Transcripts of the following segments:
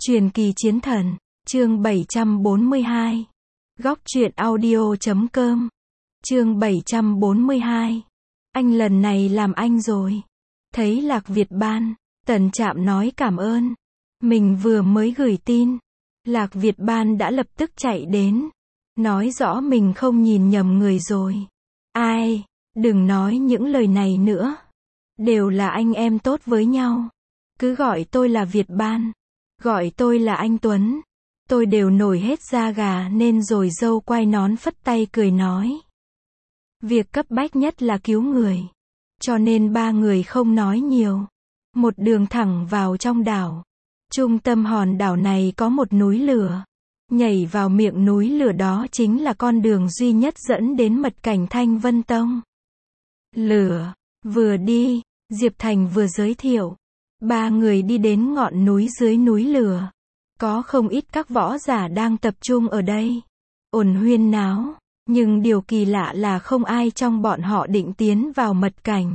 Truyền kỳ chiến thần, chương 742. Góc truyện audio.com. Chương 742. Anh lần này làm anh rồi. Thấy Lạc Việt Ban, Tần Trạm nói cảm ơn. Mình vừa mới gửi tin. Lạc Việt Ban đã lập tức chạy đến. Nói rõ mình không nhìn nhầm người rồi. Ai, đừng nói những lời này nữa. Đều là anh em tốt với nhau. Cứ gọi tôi là Việt Ban. Gọi tôi là anh Tuấn. Tôi đều nổi hết da gà nên rồi dâu quay nón phất tay cười nói. Việc cấp bách nhất là cứu người. Cho nên ba người không nói nhiều. Một đường thẳng vào trong đảo. Trung tâm hòn đảo này có một núi lửa. Nhảy vào miệng núi lửa đó chính là con đường duy nhất dẫn đến mật cảnh Thanh Vân Tông. Lửa, vừa đi, Diệp Thành vừa giới thiệu. Ba người đi đến ngọn núi dưới núi lửa. Có không ít các võ giả đang tập trung ở đây. Ồn huyên náo. Nhưng điều kỳ lạ là không ai trong bọn họ định tiến vào mật cảnh.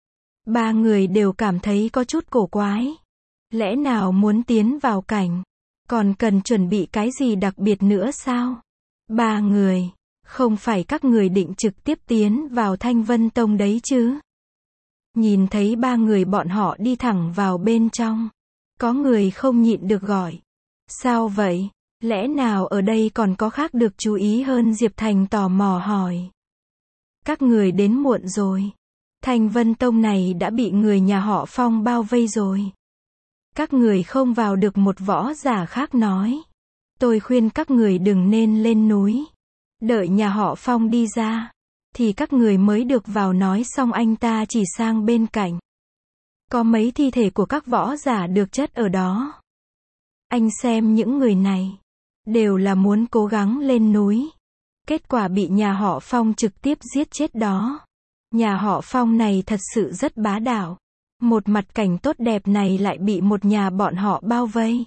Ba người đều cảm thấy có chút cổ quái. Lẽ nào muốn tiến vào cảnh? Còn cần chuẩn bị cái gì đặc biệt nữa sao? Ba người, không phải các người định trực tiếp tiến vào Thanh Vân Tông đấy chứ? Nhìn thấy ba người bọn họ đi thẳng vào bên trong. Có người không nhịn được gọi. Sao vậy? Lẽ nào ở đây còn có khác được chú ý hơn? Diệp Thành tò mò hỏi. Các người đến muộn rồi. Thanh Vân Tông này đã bị người nhà họ Phong bao vây rồi. Các người không vào được, một võ giả khác nói. Tôi khuyên các người đừng nên lên núi. Đợi nhà họ Phong đi ra. Thì các người mới được vào. Nói xong anh ta chỉ sang bên cạnh. Có mấy thi thể của các võ giả được chất ở đó. Anh xem những người này. Đều là muốn cố gắng lên núi. Kết quả bị nhà họ Phong trực tiếp giết chết đó. Nhà họ Phong này thật sự rất bá đạo. Một mặt cảnh tốt đẹp này lại bị một nhà bọn họ bao vây.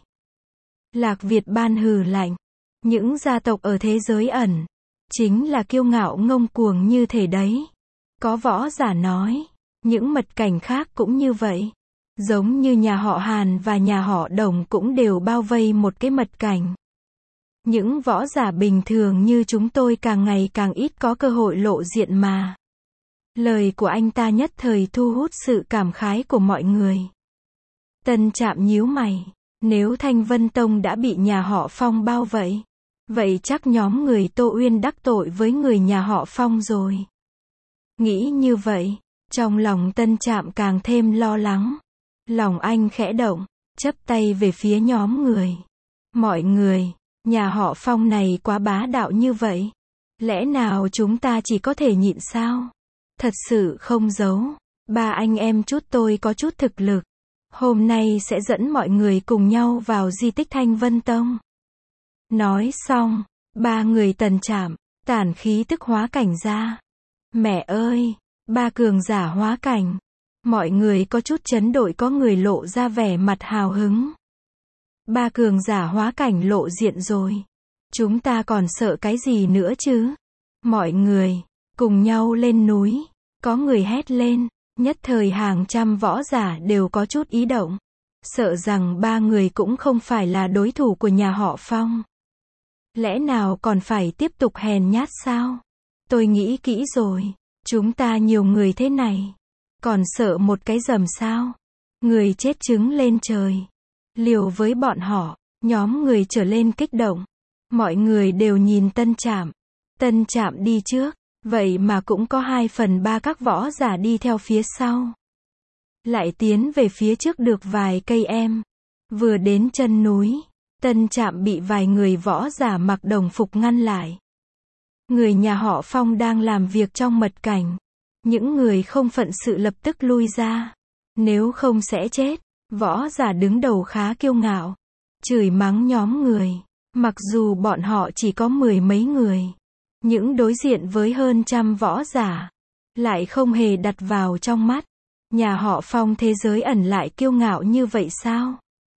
Lạc Việt Ban hừ lạnh. Những gia tộc ở thế giới ẩn. Chính là kiêu ngạo ngông cuồng như thế đấy. Có võ giả nói. Những mật cảnh khác cũng như vậy. Giống như nhà họ Hàn và nhà họ Đồng cũng đều bao vây một cái mật cảnh. Những võ giả bình thường như chúng tôi càng ngày càng ít có cơ hội lộ diện mà. Lời của anh ta nhất thời thu hút sự cảm khái của mọi người. Tân Trạm nhíu mày. Nếu Thanh Vân Tông đã bị nhà họ Phong bao vây, vậy chắc nhóm người Tô Uyên đắc tội với người nhà họ Phong rồi. Nghĩ như vậy, trong lòng Tân Trạm càng thêm lo lắng. Lòng anh khẽ động, chắp tay về phía nhóm người. Mọi người, nhà họ Phong này quá bá đạo như vậy. Lẽ nào chúng ta chỉ có thể nhịn sao? Thật sự không giấu. Ba anh em chút tôi có chút thực lực. Hôm nay sẽ dẫn mọi người cùng nhau vào di tích Thanh Vân Tông. Nói xong, ba người Tần Trạm, tản khí tức hóa cảnh ra. Mẹ ơi, ba cường giả hóa cảnh. Mọi người có chút chấn động, có người lộ ra vẻ mặt hào hứng. Ba cường giả hóa cảnh lộ diện rồi. Chúng ta còn sợ cái gì nữa chứ? Mọi người, cùng nhau lên núi. Có người hét lên. Nhất thời hàng trăm võ giả đều có chút ý động. Sợ rằng ba người cũng không phải là đối thủ của nhà họ Phong. Lẽ nào còn phải tiếp tục hèn nhát sao? Tôi nghĩ kỹ rồi. Chúng ta nhiều người thế này. Còn sợ một cái rầm sao? Người chết trứng lên trời. Liều với bọn họ. Nhóm người trở lên kích động. Mọi người đều nhìn Tân Trạm. Tân Trạm đi trước. Vậy mà cũng có 2/3 các võ giả đi theo phía sau. Lại tiến về phía trước được vài cây em. Vừa đến chân núi, Tân Trạm bị vài người võ giả mặc đồng phục ngăn lại. Người nhà họ Phong đang làm việc trong mật cảnh. Những người không phận sự lập tức lui ra. Nếu không sẽ chết. Võ giả đứng đầu khá kiêu ngạo. Chửi mắng nhóm người. Mặc dù bọn họ chỉ có 10 mấy người. Những đối diện với hơn trăm võ giả. Lại không hề đặt vào trong mắt. Nhà họ Phong thế giới ẩn lại kiêu ngạo như vậy sao?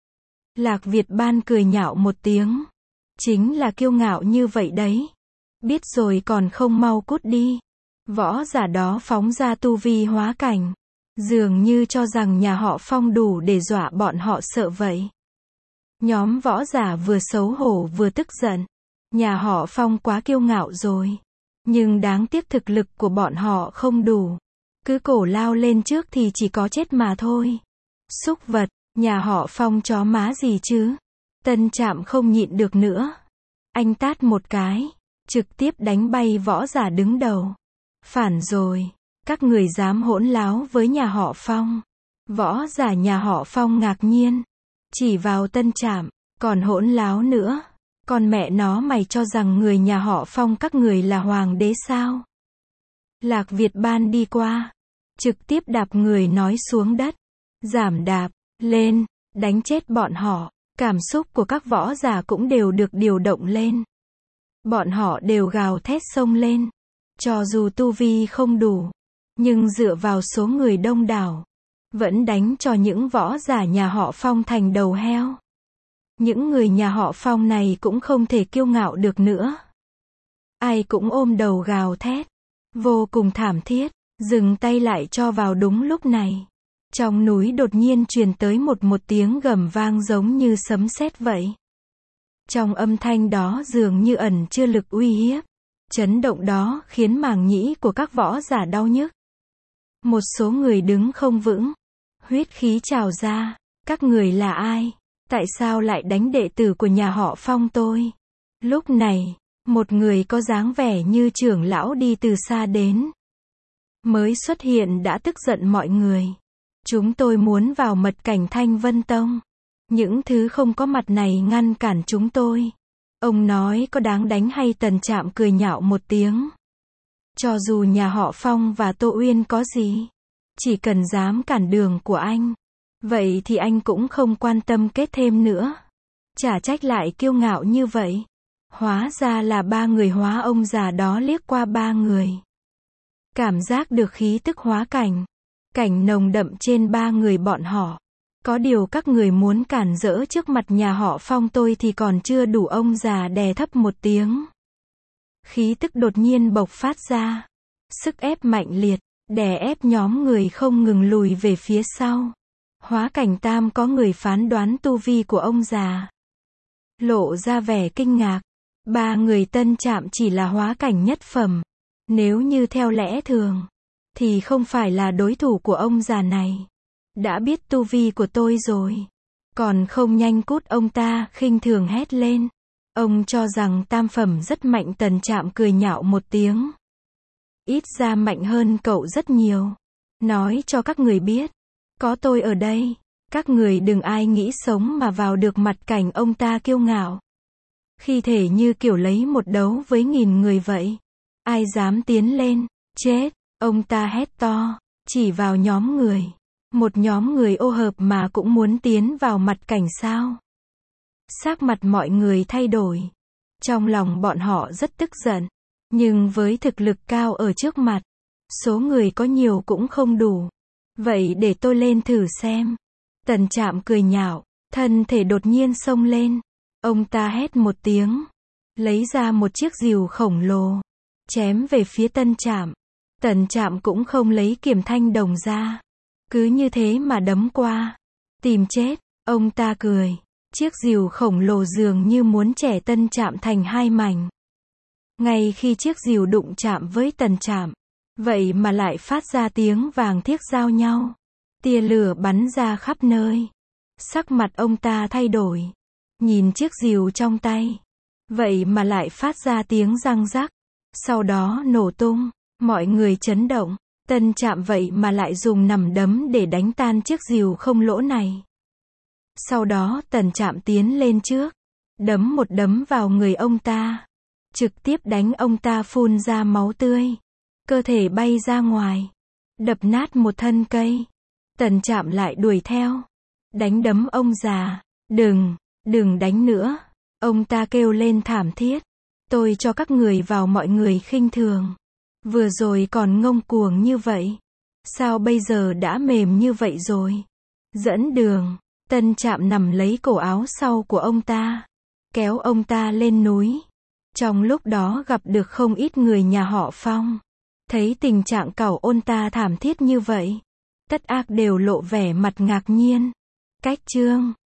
Lạc Việt Ban cười nhạo một tiếng. Chính là kiêu ngạo như vậy đấy. Biết rồi còn không mau cút đi. Võ giả đó phóng ra tu vi hóa cảnh. Dường như cho rằng nhà họ Phong đủ để dọa bọn họ sợ vậy. Nhóm võ giả vừa xấu hổ vừa tức giận. Nhà họ Phong quá kiêu ngạo rồi. Nhưng đáng tiếc thực lực của bọn họ không đủ. Cứ cổ lao lên trước thì chỉ có chết mà thôi. Súc vật, nhà họ Phong chó má gì chứ? Tân Trạm không nhịn được nữa. Anh tát một cái, trực tiếp đánh bay võ giả đứng đầu. Phản rồi, các người dám hỗn láo với nhà họ Phong. Võ giả nhà họ Phong ngạc nhiên. Chỉ vào Tân Trạm, còn hỗn láo nữa. Còn mẹ nó mày cho rằng người nhà họ Phong các người là hoàng đế sao? Lạc Việt Ban đi qua, trực tiếp đạp người nói xuống đất. Giảm đạp, lên, đánh chết bọn họ. Cảm xúc của các võ giả cũng đều được điều động lên. Bọn họ đều gào thét xông lên. Cho dù tu vi không đủ, nhưng dựa vào số người đông đảo, vẫn đánh cho những võ giả nhà họ Phong thành đầu heo. Những người nhà họ Phong này cũng không thể kiêu ngạo được nữa. Ai cũng ôm đầu gào thét. Vô cùng thảm thiết. Dừng tay lại cho vào đúng lúc này. Trong núi đột nhiên truyền tới một tiếng gầm vang giống như sấm sét vậy. Trong âm thanh đó dường như ẩn chứa lực uy hiếp. Chấn động đó khiến màng nhĩ của các võ giả đau nhức. Một số người đứng không vững. Huyết khí trào ra. Các người là ai? Tại sao lại đánh đệ tử của nhà họ Phong tôi? Lúc này, một người có dáng vẻ như trưởng lão đi từ xa đến. Mới xuất hiện đã tức giận mọi người. Chúng tôi muốn vào mật cảnh Thanh Vân Tông. Những thứ không có mặt này ngăn cản chúng tôi. Ông nói có đáng đánh hay? Tần Trạm cười nhạo một tiếng. Cho dù nhà họ Phong và Tô Uyên có gì, chỉ cần dám cản đường của anh, vậy thì anh cũng không quan tâm kết thêm nữa. Chả trách lại kiêu ngạo như vậy. Hóa ra là ba người hóa. Ông già đó liếc qua ba người. Cảm giác được khí tức hóa cảnh. Cảnh nồng đậm trên ba người bọn họ. Có điều các người muốn cản rỡ trước mặt nhà họ Phong tôi thì còn chưa đủ. Ông già đè thấp một tiếng. Khí tức đột nhiên bộc phát ra. Sức ép mạnh liệt, đè ép nhóm người không ngừng lùi về phía sau. Hóa cảnh tam có người phán đoán tu vi của ông già. Lộ ra vẻ kinh ngạc. Ba người Tân Trạm chỉ là hóa cảnh nhất phẩm. Nếu như theo lẽ thường, thì không phải là đối thủ của ông già này. Đã biết tu vi của tôi rồi. Còn không nhanh cút. Ông ta khinh thường hét lên. Ông cho rằng tam phẩm rất mạnh. Tần Trạm cười nhạo một tiếng. Ít ra mạnh hơn cậu rất nhiều. Nói cho các người biết. Có tôi ở đây. Các người đừng ai nghĩ sống mà vào được mặt cảnh. Ông ta kiêu ngạo. Khi thể như kiểu lấy một đấu với 1000 người vậy. Ai dám tiến lên? Chết! Ông ta hét to. Chỉ vào nhóm người. Một nhóm người ô hợp mà cũng muốn tiến vào mặt cảnh sao? Sắc mặt mọi người thay đổi. Trong lòng bọn họ rất tức giận. Nhưng với thực lực cao ở trước mặt, số người có nhiều cũng không đủ. Vậy để tôi lên thử xem. Tần Trạm cười nhạo, thân thể đột nhiên xông lên. Ông ta hét một tiếng, lấy ra một chiếc rìu khổng lồ, chém về phía Tân Trạm. Tần Trạm cũng không lấy kiếm thanh đồng ra. Cứ như thế mà đấm qua. Tìm chết, ông ta cười. Chiếc rìu khổng lồ dường như muốn chẻ Tân Trạm thành hai mảnh. Ngay khi chiếc rìu đụng chạm với Tần Trạm, vậy mà lại phát ra tiếng vàng thiếc giao nhau. Tia lửa bắn ra khắp nơi. Sắc mặt ông ta thay đổi. Nhìn chiếc rìu trong tay, vậy mà lại phát ra tiếng răng rắc. Sau đó nổ tung. Mọi người chấn động. Tân Trạm vậy mà lại dùng nằm đấm để đánh tan chiếc rìu không lỗ này. Sau đó Tần Trạm tiến lên trước, đấm một đấm vào người ông ta, trực tiếp đánh ông ta phun ra máu tươi, cơ thể bay ra ngoài, đập nát một thân cây. Tần Trạm lại đuổi theo, đánh đấm ông già. Đừng đánh nữa. Ông ta kêu lên thảm thiết. Tôi cho các người vào. Mọi người khinh thường. Vừa rồi còn ngông cuồng như vậy. Sao bây giờ đã mềm như vậy rồi? Dẫn đường. Tân Trạm nằm lấy cổ áo sau của ông ta, kéo ông ta lên núi. Trong lúc đó gặp được không ít người nhà họ Phong. Thấy tình trạng cẩu ông ta thảm thiết như vậy, tất ác đều lộ vẻ mặt ngạc nhiên. Cách chương